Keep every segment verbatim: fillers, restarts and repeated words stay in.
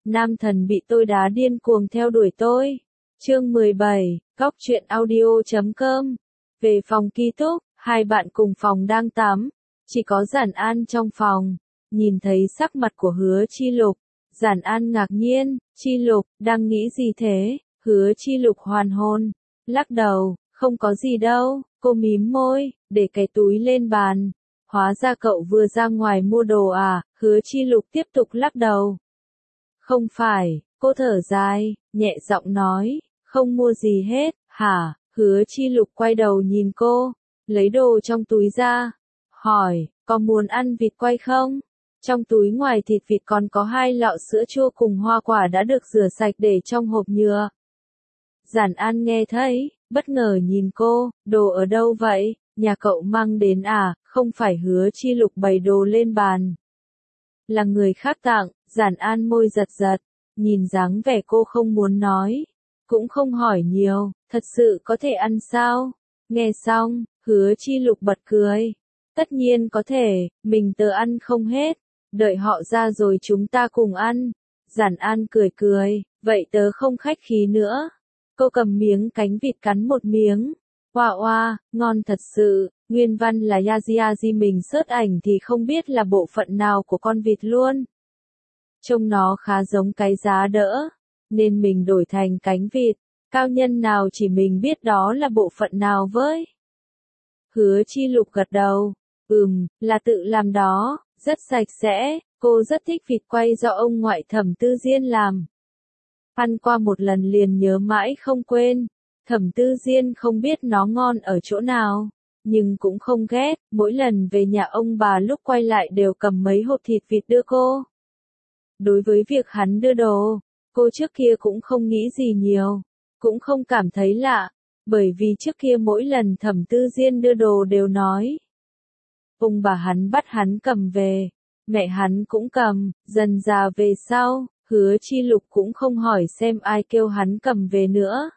nam thần bị tôi đá điên cuồng theo đuổi tôi. Chương mười bảy, Góc truyện audio chấm com. Về phòng ký túc, hai bạn cùng phòng đang tắm. Chỉ có Giản An trong phòng. Nhìn thấy sắc mặt của Hứa Chi Lục. Giản An ngạc nhiên, Chi Lục, đang nghĩ gì thế? Hứa Chi Lục hoàn hồn. Lắc đầu, không có gì đâu. Cô mím môi, để cái túi lên bàn. Hóa ra cậu vừa ra ngoài mua đồ à? Hứa Chi Lục tiếp tục lắc đầu. Không phải, cô thở dài, nhẹ giọng nói, không mua gì hết, hả? Hứa Chi Lục quay đầu nhìn cô, lấy đồ trong túi ra, hỏi, có muốn ăn vịt quay không? Trong túi ngoài thịt vịt còn có hai lọ sữa chua cùng hoa quả đã được rửa sạch để trong hộp nhựa. Giản An nghe thấy, bất ngờ nhìn cô, đồ ở đâu vậy? Nhà cậu mang đến à? Không phải. Hứa Chi Lục bày đồ lên bàn. Là người khác tặng. Giản An môi giật giật, nhìn dáng vẻ cô không muốn nói, cũng không hỏi nhiều, thật sự có thể ăn sao? Nghe xong, Hứa Chi Lục bật cười. Tất nhiên có thể, mình tớ ăn không hết, đợi họ ra rồi chúng ta cùng ăn. Giản An cười cười, vậy tớ không khách khí nữa. Cô cầm miếng cánh vịt cắn một miếng. Oa oa, ngon thật sự, nguyên văn là yazi yazi, mình search ảnh thì không biết là bộ phận nào của con vịt luôn. Trông nó khá giống cái giá đỡ, nên mình đổi thành cánh vịt. Cao nhân nào chỉ mình biết đó là bộ phận nào với. Hứa Chi Lục gật đầu, ừm, là tự làm đó, rất sạch sẽ, cô rất thích vịt quay do ông ngoại Thẩm Tư Diên làm. Ăn qua một lần liền nhớ mãi không quên. Thẩm Tư Diên không biết nó ngon ở chỗ nào, nhưng cũng không ghét, mỗi lần về nhà ông bà lúc quay lại đều cầm mấy hộp thịt vịt đưa cô. Đối với việc hắn đưa đồ, cô trước kia cũng không nghĩ gì nhiều, cũng không cảm thấy lạ, bởi vì trước kia mỗi lần Thẩm Tư Diên đưa đồ đều nói. Ông bà hắn bắt hắn cầm về, mẹ hắn cũng cầm, dần dà về sau, Hứa Chi Lục cũng không hỏi xem ai kêu hắn cầm về nữa.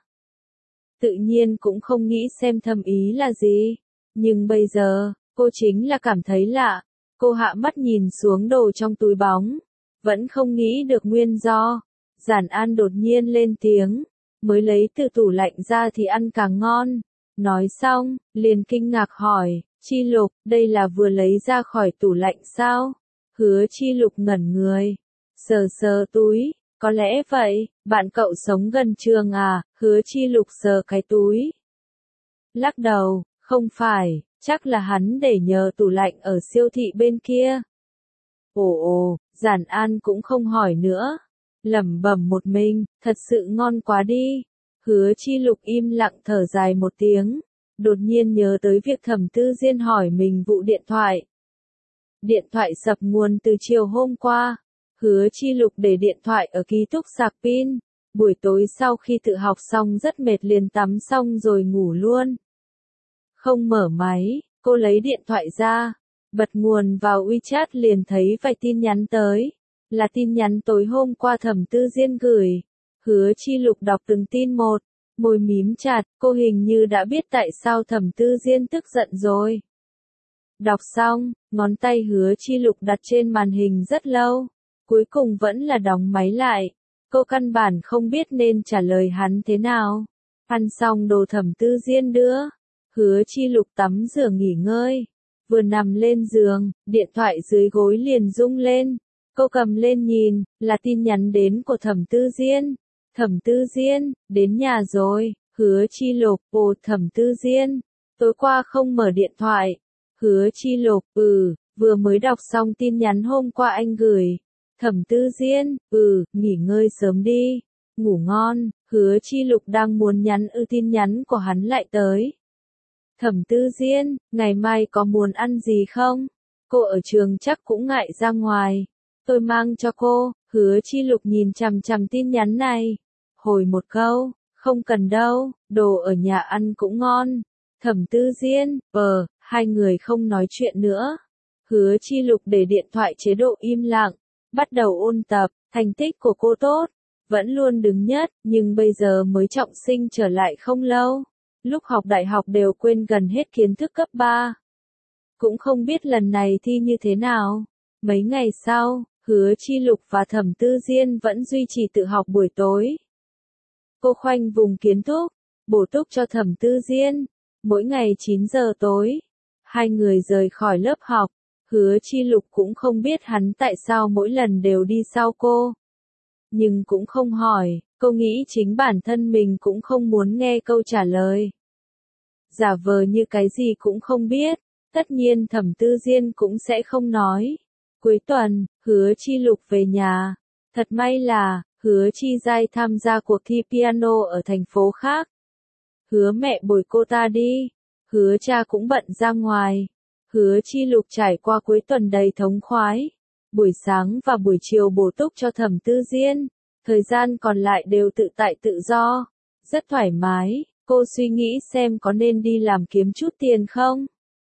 Tự nhiên cũng không nghĩ xem thâm ý là gì, nhưng bây giờ, cô chính là cảm thấy lạ. Cô hạ mắt nhìn xuống đồ trong túi bóng, vẫn không nghĩ được nguyên do. Giản An đột nhiên lên tiếng, mới lấy từ tủ lạnh ra thì ăn càng ngon. Nói xong, liền kinh ngạc hỏi, Chi Lục, đây là vừa lấy ra khỏi tủ lạnh sao? Hứa Chi Lục ngẩn người, sờ sờ túi, có lẽ vậy, bạn cậu sống gần trường à? Hứa Chi Lục sờ cái túi. Lắc đầu, không phải, chắc là hắn để nhờ tủ lạnh ở siêu thị bên kia. Ồ ồ, Giản An cũng không hỏi nữa, lẩm bẩm một mình, thật sự ngon quá đi. Hứa Chi Lục im lặng thở dài một tiếng, đột nhiên nhớ tới việc Thẩm Tư Diên hỏi mình vụ điện thoại. Điện thoại sập nguồn từ chiều hôm qua. Hứa Chi Lục để điện thoại ở ký túc sạc pin, buổi tối sau khi tự học xong rất mệt liền tắm xong rồi ngủ luôn. Không mở máy, cô lấy điện thoại ra, bật nguồn vào WeChat liền thấy vài tin nhắn tới, là tin nhắn tối hôm qua Thẩm Tư Diên gửi. Hứa Chi Lục đọc từng tin một, môi mím chặt, cô hình như đã biết tại sao Thẩm Tư Diên tức giận rồi. Đọc xong, ngón tay Hứa Chi Lục đặt trên màn hình rất lâu. Cuối cùng vẫn là đóng máy lại. Cô căn bản không biết nên trả lời hắn thế nào. Ăn xong đồ Thẩm Tư Diên đưa, Hứa Chi Lục tắm rửa nghỉ ngơi. Vừa nằm lên giường, điện thoại dưới gối liền rung lên. Cô cầm lên nhìn, là tin nhắn đến của Thẩm Tư Diên. Thẩm Tư Diên, đến nhà rồi. Hứa Chi Lục, ồ Thẩm Tư Diên, tối qua không mở điện thoại. Hứa Chi Lục, ừ, vừa mới đọc xong tin nhắn hôm qua anh gửi. Thẩm Tư Diên, ừ, nghỉ ngơi sớm đi, ngủ ngon. Hứa Chi Lục đang muốn nhắn ư tin nhắn của hắn lại tới. Thẩm Tư Diên, ngày mai có muốn ăn gì không? Cô ở trường chắc cũng ngại ra ngoài. Tôi mang cho cô. Hứa Chi Lục nhìn chằm chằm tin nhắn này. Hồi một câu, không cần đâu, đồ ở nhà ăn cũng ngon. Thẩm Tư Diên, ờ, hai người không nói chuyện nữa. Hứa Chi Lục để điện thoại chế độ im lặng. Bắt đầu ôn tập, thành tích của cô tốt, vẫn luôn đứng nhất, nhưng bây giờ mới trọng sinh trở lại không lâu. Lúc học đại học đều quên gần hết kiến thức cấp ba. Cũng không biết lần này thi như thế nào. Mấy ngày sau, Hứa Chi Lục và Thẩm Tư Diên vẫn duy trì tự học buổi tối. Cô khoanh vùng kiến thức, bổ túc cho Thẩm Tư Diên. Mỗi ngày chín giờ tối, hai người rời khỏi lớp học. Hứa Chi Lục cũng không biết hắn tại sao mỗi lần đều đi sau cô. Nhưng cũng không hỏi, cô nghĩ chính bản thân mình cũng không muốn nghe câu trả lời. Giả vờ như cái gì cũng không biết, tất nhiên Thẩm Tư Diên cũng sẽ không nói. Cuối tuần, Hứa Chi Lục về nhà. Thật may là, Hứa Chi Giai tham gia cuộc thi piano ở thành phố khác. Hứa mẹ bồi cô ta đi. Hứa cha cũng bận ra ngoài. Hứa Chi Lục trải qua cuối tuần đầy thống khoái. Buổi sáng và buổi chiều bổ túc cho Thẩm Tư Diên. Thời gian còn lại đều tự tại tự do. Rất thoải mái, cô suy nghĩ xem có nên đi làm kiếm chút tiền không.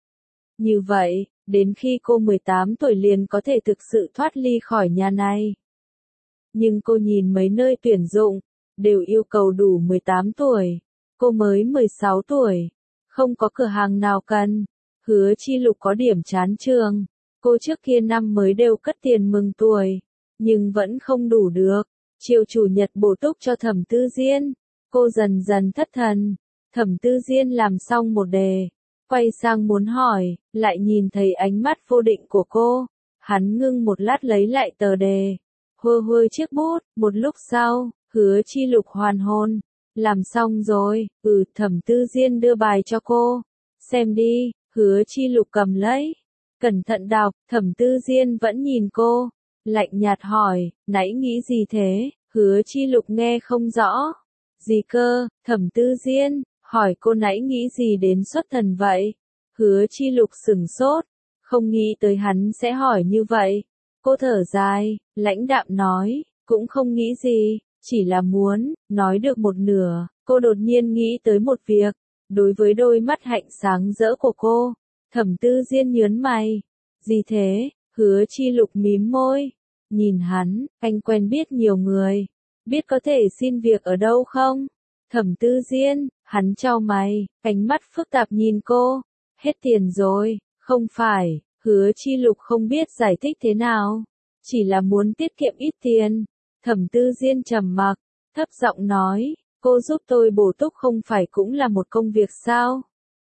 Như vậy, đến khi cô mười tám tuổi liền có thể thực sự thoát ly khỏi nhà này. Nhưng cô nhìn mấy nơi tuyển dụng, đều yêu cầu đủ mười tám tuổi. Cô mới mười sáu tuổi, không có cửa hàng nào cần. Hứa Chi Lục có điểm chán trường. Cô trước kia năm mới đều cất tiền mừng tuổi, nhưng vẫn không đủ được. Chiều chủ nhật bổ túc cho Thẩm Tư Diên. Cô dần dần thất thần. Thẩm Tư Diên làm xong một đề, quay sang muốn hỏi, lại nhìn thấy ánh mắt vô định của cô. Hắn ngưng một lát lấy lại tờ đề, hơ hơ chiếc bút. Một lúc sau, Hứa Chi Lục hoàn hồn. Làm xong rồi, ừ. Thẩm Tư Diên đưa bài cho cô. Xem đi. Hứa Chi Lục cầm lấy, cẩn thận đọc. Thẩm Tư Diên vẫn nhìn cô, lạnh nhạt hỏi, nãy nghĩ gì thế? Hứa Chi Lục nghe không rõ. Gì cơ? Thẩm Tư Diên hỏi cô nãy nghĩ gì đến xuất thần vậy? Hứa Chi Lục sửng sốt, không nghĩ tới hắn sẽ hỏi như vậy. Cô thở dài, lãnh đạm nói, cũng không nghĩ gì, chỉ là muốn. Nói được một nửa, cô đột nhiên nghĩ tới một việc. Đối với đôi mắt hạnh sáng rỡ của cô, Thẩm Tư Diên nhớn mày. Gì thế? Hứa Chi Lục mím môi, nhìn hắn, anh quen biết nhiều người, biết có thể xin việc ở đâu không? Thẩm Tư Diên, hắn chau mày, ánh mắt phức tạp nhìn cô. Hết tiền rồi, không phải. Hứa Chi Lục không biết giải thích thế nào, chỉ là muốn tiết kiệm ít tiền. Thẩm Tư Diên trầm mặc, thấp giọng nói, cô giúp tôi bổ túc không phải cũng là một công việc sao?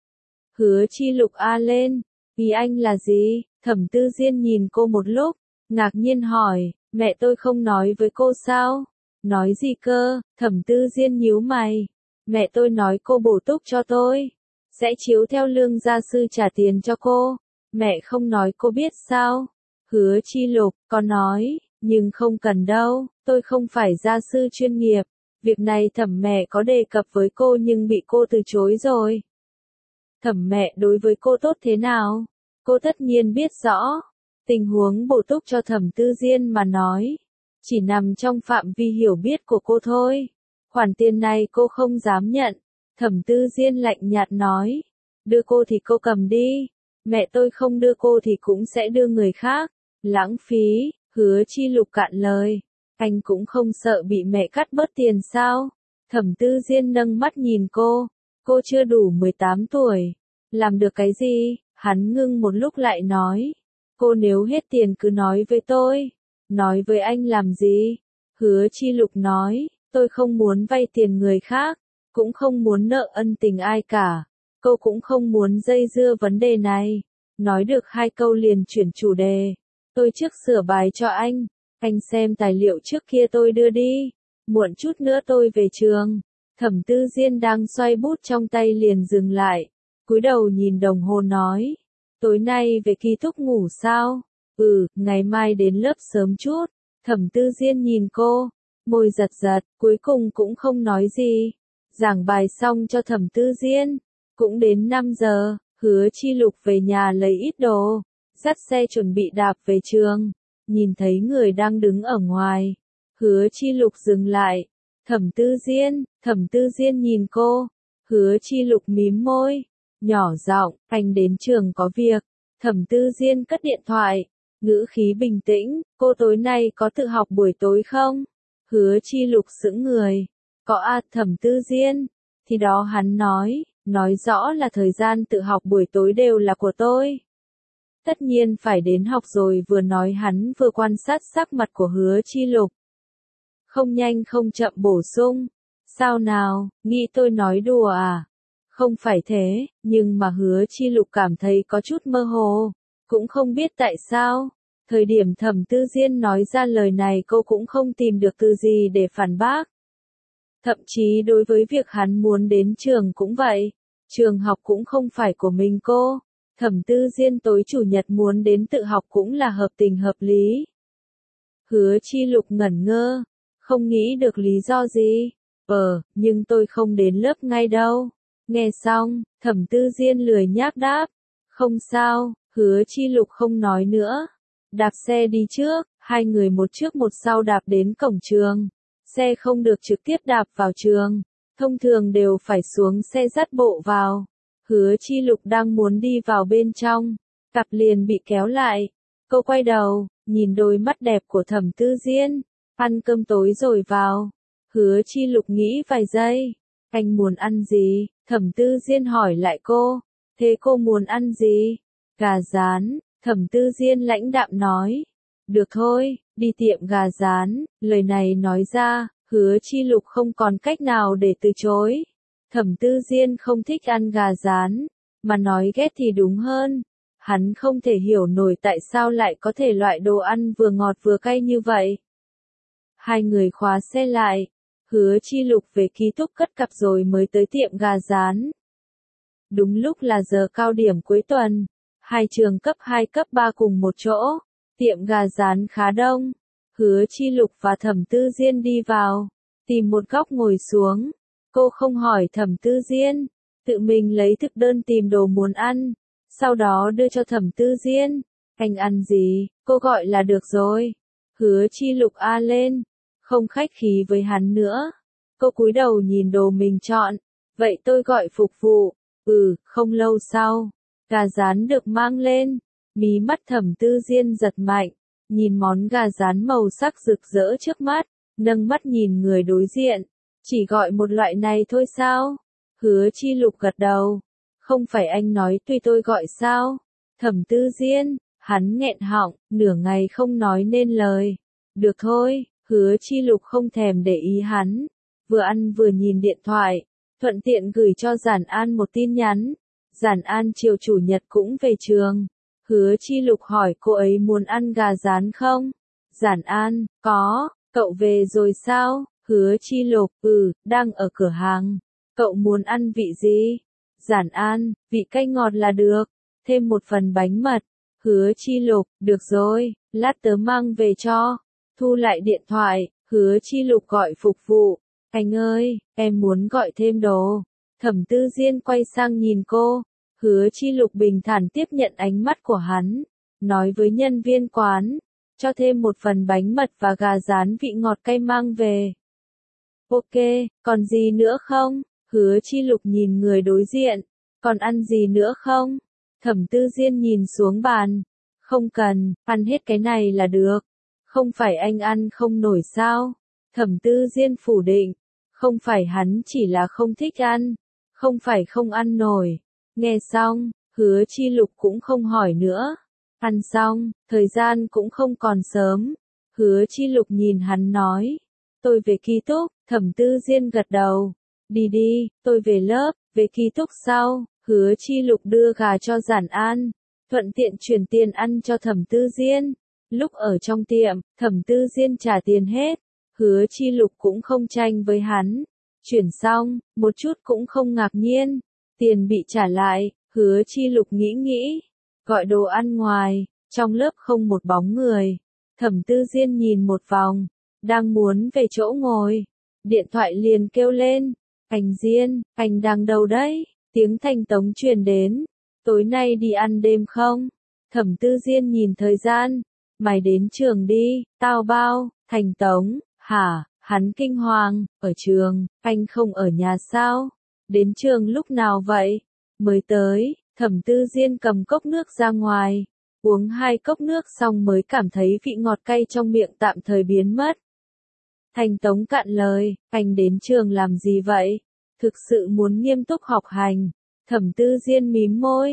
Hứa Chi Lục a lên, ý anh là gì? Thẩm Tư Diên nhìn cô một lúc, ngạc nhiên hỏi, mẹ tôi không nói với cô sao? Nói gì cơ? Thẩm Tư Diên nhíu mày. Mẹ tôi nói cô bổ túc cho tôi, sẽ chiếu theo lương gia sư trả tiền cho cô. Mẹ không nói cô biết sao? Hứa Chi Lục, có nói, nhưng không cần đâu, tôi không phải gia sư chuyên nghiệp. Việc này Thẩm mẹ có đề cập với cô nhưng bị cô từ chối rồi. Thẩm mẹ đối với cô tốt thế nào? Cô tất nhiên biết rõ. Tình huống bổ túc cho Thẩm Tư Diên mà nói, chỉ nằm trong phạm vi hiểu biết của cô thôi. Khoản tiền này cô không dám nhận. Thẩm Tư Diên lạnh nhạt nói, đưa cô thì cô cầm đi. Mẹ tôi không đưa cô thì cũng sẽ đưa người khác. Lãng phí. Hứa Chi Lục cạn lời. Anh cũng không sợ bị mẹ cắt bớt tiền sao? Thẩm Tư Diên nâng mắt nhìn cô. Cô chưa đủ mười tám tuổi. Làm được cái gì? Hắn ngưng một lúc lại nói. Cô nếu hết tiền cứ nói với tôi. Nói với anh làm gì? Hứa Chi Lục nói. Tôi không muốn vay tiền người khác. Cũng không muốn nợ ân tình ai cả. Cô cũng không muốn dây dưa vấn đề này. Nói được hai câu liền chuyển chủ đề. Tôi trước sửa bài cho anh. Anh xem tài liệu trước kia tôi đưa đi. Muộn chút nữa tôi về trường. Thẩm Tư Diên đang xoay bút trong tay liền dừng lại. Cúi đầu nhìn đồng hồ nói. Tối nay về ký túc ngủ sao? Ừ, ngày mai đến lớp sớm chút. Thẩm Tư Diên nhìn cô. Môi giật giật, cuối cùng cũng không nói gì. Giảng bài xong cho Thẩm Tư Diên. Cũng đến năm giờ, Hứa Chi Lục về nhà lấy ít đồ. Dắt xe chuẩn bị đạp về trường. Nhìn thấy người đang đứng ở ngoài. Hứa Chi Lục dừng lại. Thẩm Tư Diên, Thẩm Tư Diên nhìn cô. Hứa Chi Lục mím môi. Nhỏ giọng, anh đến trường có việc. Thẩm Tư Diên cất điện thoại. Ngữ khí bình tĩnh, cô tối nay có tự học buổi tối không? Hứa Chi Lục sững người. Có à? Thẩm Tư Diên. Thì đó hắn nói, nói rõ là thời gian tự học buổi tối đều là của tôi. Tất nhiên phải đến học rồi, vừa nói hắn vừa quan sát sắc mặt của Hứa Chi Lục. Không nhanh không chậm bổ sung. Sao nào, nghĩ tôi nói đùa à? Không phải thế, nhưng mà Hứa Chi Lục cảm thấy có chút mơ hồ. Cũng không biết tại sao. Thời điểm Thẩm Tư Diên nói ra lời này cô cũng không tìm được từ gì để phản bác. Thậm chí đối với việc hắn muốn đến trường cũng vậy. Trường học cũng không phải của mình cô. Thẩm Tư Diên tối chủ nhật muốn đến tự học cũng là hợp tình hợp lý. Hứa Chi Lục ngẩn ngơ. Không nghĩ được lý do gì. Ờ, nhưng tôi không đến lớp ngay đâu. Nghe xong, Thẩm Tư Diên lười nhác đáp. Không sao, Hứa Chi Lục không nói nữa. Đạp xe đi trước, hai người một trước một sau đạp đến cổng trường. Xe không được trực tiếp đạp vào trường. Thông thường đều phải xuống xe dắt bộ vào. Hứa Chi Lục đang muốn đi vào bên trong. Cặp liền bị kéo lại. Cô quay đầu, nhìn đôi mắt đẹp của Thẩm Tư Diên. Ăn cơm tối rồi vào. Hứa Chi Lục nghĩ vài giây. Anh muốn ăn gì? Thẩm Tư Diên hỏi lại cô. Thế cô muốn ăn gì? Gà rán. Thẩm Tư Diên lãnh đạm nói. Được thôi, đi tiệm gà rán. Lời này nói ra, Hứa Chi Lục không còn cách nào để từ chối. Thẩm Tư Diên không thích ăn gà rán, mà nói ghét thì đúng hơn. Hắn không thể hiểu nổi tại sao lại có thể loại đồ ăn vừa ngọt vừa cay như vậy. Hai người khóa xe lại. Hứa Chi Lục về ký túc cất cặp rồi mới tới tiệm gà rán. Đúng lúc là giờ cao điểm cuối tuần. Hai trường cấp hai cấp ba cùng một chỗ. Tiệm gà rán khá đông. Hứa Chi Lục và Thẩm Tư Diên đi vào. Tìm một góc ngồi xuống. Cô không hỏi Thẩm Tư Diên. Tự mình lấy thực đơn tìm đồ muốn ăn. Sau đó đưa cho Thẩm Tư Diên. Anh ăn gì, cô gọi là được rồi. Hứa Chi Lục a lên. Không khách khí với hắn nữa. Cô cúi đầu nhìn đồ mình chọn. Vậy tôi gọi phục vụ. Ừ, không lâu sau. Gà rán được mang lên. Mí mắt Thẩm Tư Diên giật mạnh. Nhìn món gà rán màu sắc rực rỡ trước mắt. Nâng mắt nhìn người đối diện. Chỉ gọi một loại này thôi sao? Hứa Chi Lục gật đầu. Không phải anh nói tùy tôi gọi sao? Thẩm Tư Diên. Hắn nghẹn họng, nửa ngày không nói nên lời. Được thôi, Hứa Chi Lục không thèm để ý hắn. Vừa ăn vừa nhìn điện thoại. Thuận tiện gửi cho Giản An một tin nhắn. Giản An chiều chủ nhật cũng về trường. Hứa Chi Lục hỏi cô ấy muốn ăn gà rán không? Giản An, có, cậu về rồi sao? Hứa Chi Lục, ừ, đang ở cửa hàng. Cậu muốn ăn vị gì? Giản An, vị cay ngọt là được. Thêm một phần bánh mật. Hứa Chi Lục, được rồi, lát tớ mang về cho. Thu lại điện thoại, Hứa Chi Lục gọi phục vụ. Anh ơi, em muốn gọi thêm đồ. Thẩm Tư Diên quay sang nhìn cô. Hứa Chi Lục bình thản tiếp nhận ánh mắt của hắn. Nói với nhân viên quán. Cho thêm một phần bánh mật và gà rán vị ngọt cay mang về. Ok, còn gì nữa không? Hứa Chi Lục nhìn người đối diện. Còn ăn gì nữa không? Thẩm Tư Diên nhìn xuống bàn. Không cần, ăn hết cái này là được. Không phải anh ăn không nổi sao? Thẩm Tư Diên phủ định. Không phải hắn chỉ là không thích ăn. Không phải không ăn nổi. Nghe xong, Hứa Chi Lục cũng không hỏi nữa. Ăn xong, thời gian cũng không còn sớm. Hứa Chi Lục nhìn hắn nói. Tôi về ký túc, Thẩm Tư Diên gật đầu. Đi đi, tôi về lớp, về ký túc sau. Hứa Chi Lục đưa gà cho Giản An. Thuận tiện chuyển tiền ăn cho Thẩm Tư Diên. Lúc ở trong tiệm, Thẩm Tư Diên trả tiền hết. Hứa Chi Lục cũng không tranh với hắn. Chuyển xong, một chút cũng không ngạc nhiên. Tiền bị trả lại, Hứa Chi Lục nghĩ nghĩ. Gọi đồ ăn ngoài, trong lớp không một bóng người. Thẩm Tư Diên nhìn một vòng, đang muốn về chỗ ngồi. Điện thoại liền kêu lên. Anh Diên, anh đang đâu đấy? Tiếng Thành Tống truyền đến. Tối nay đi ăn đêm không? Thẩm Tư Diên nhìn thời gian. Mày đến trường đi, tao bao. Thành Tống, hả? Hắn kinh hoàng, ở trường, anh không ở nhà sao? Đến trường lúc nào vậy? Mới tới. Thẩm Tư Diên cầm cốc nước ra ngoài. Uống hai cốc nước xong mới cảm thấy vị ngọt cay trong miệng tạm thời biến mất. Thành Tống cạn lời, anh đến trường làm gì vậy? Thực sự muốn nghiêm túc học hành. Thẩm Tư Diên mím môi.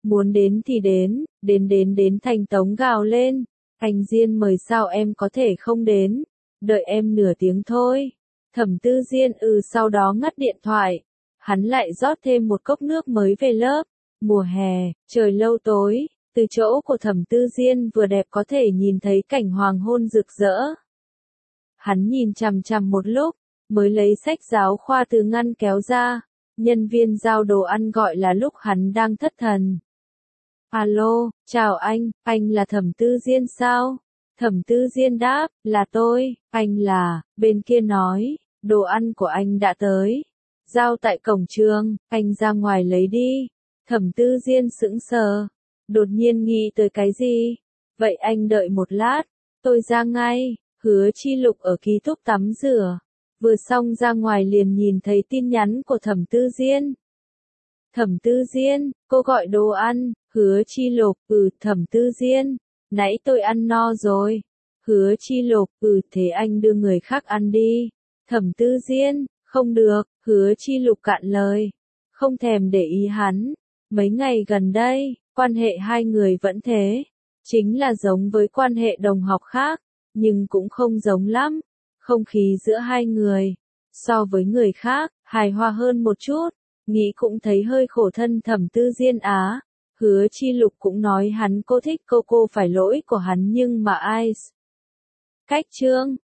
Muốn đến thì đến, đến đến đến Thành Tống gào lên. Anh Diên mời sao em có thể không đến, đợi em nửa tiếng thôi. Thẩm Tư Diên ừ sau đó ngắt điện thoại. Hắn lại rót thêm một cốc nước mới về lớp. Mùa hè, trời lâu tối, từ chỗ của Thẩm Tư Diên vừa đẹp có thể nhìn thấy cảnh hoàng hôn rực rỡ. Hắn nhìn chằm chằm một lúc, mới lấy sách giáo khoa từ ngăn kéo ra. Nhân viên giao đồ ăn gọi là lúc hắn đang thất thần. Alo, chào anh, anh là Thẩm Tư Diên sao? Thẩm Tư Diên đáp, là tôi, anh là, bên kia nói, đồ ăn của anh đã tới. Giao tại cổng trường, anh ra ngoài lấy đi. Thẩm Tư Diên sững sờ, đột nhiên nghĩ tới cái gì? Vậy anh đợi một lát, tôi ra ngay. Hứa Chi Lục ở ký túc tắm rửa. Vừa xong ra ngoài liền nhìn thấy tin nhắn của Thẩm Tư Diên. Thẩm Tư Diên, cô gọi đồ ăn. Hứa Chi Lục, ừ, Thẩm Tư Diên, nãy tôi ăn no rồi. Hứa Chi Lục, ừ, thế anh đưa người khác ăn đi. Thẩm Tư Diên, không được. Hứa Chi Lục cạn lời, không thèm để ý hắn. Mấy ngày gần đây, quan hệ hai người vẫn thế, chính là giống với quan hệ đồng học khác, nhưng cũng không giống lắm. Không khí giữa hai người, so với người khác, hài hòa hơn một chút. Nghĩ cũng thấy hơi khổ thân Thẩm Tư Diên á. Hứa Chi Lục cũng nói hắn cô thích cô cô phải lỗi của hắn nhưng mà ai. Cách chương